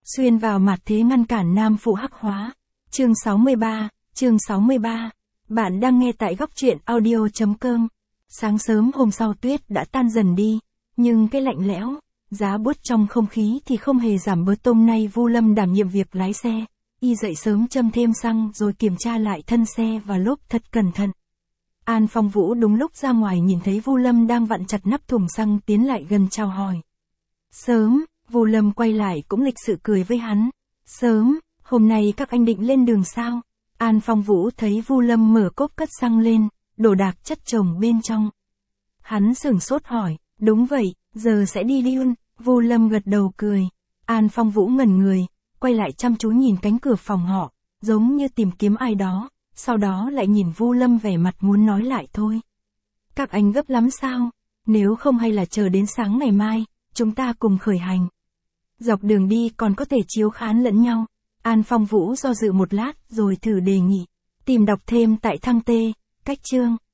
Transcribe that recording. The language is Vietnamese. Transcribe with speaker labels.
Speaker 1: Xuyên vào mặt thế ngăn cản nam phụ hắc hóa. Chương 63. Bạn đang nghe tại góc truyện audio.com. Sáng sớm hôm sau tuyết đã tan dần đi, nhưng cái lạnh lẽo, giá buốt trong không khí thì không hề giảm bớt. Hôm nay Vu Lâm đảm nhiệm việc lái xe, y dậy sớm châm thêm xăng rồi kiểm tra lại thân xe và lốp thật cẩn thận. An Phong Vũ đúng lúc ra ngoài nhìn thấy Vu Lâm đang vặn chặt nắp thùng xăng, tiến lại gần chào hỏi. Sớm, Vu Lâm quay lại cũng lịch sự cười với hắn. Sớm, hôm nay các anh định lên đường sao? An Phong Vũ thấy Vu Lâm mở cốp cất xăng lên, đồ đạc chất chồng bên trong. Hắn sửng sốt hỏi, đúng vậy, giờ sẽ đi luôn. Vu Lâm gật đầu cười. An Phong Vũ ngẩn người, quay lại chăm chú nhìn cánh cửa phòng họ, giống như tìm kiếm ai đó, sau đó lại nhìn Vu Lâm vẻ mặt muốn nói lại thôi. Các anh gấp lắm sao? Nếu không hay là chờ đến sáng ngày mai, chúng ta cùng khởi hành. Dọc đường đi còn có thể chiếu khán lẫn nhau. An Phong Vũ do dự một lát rồi thử đề nghị. Tìm đọc thêm tại thăng tê, cách chương.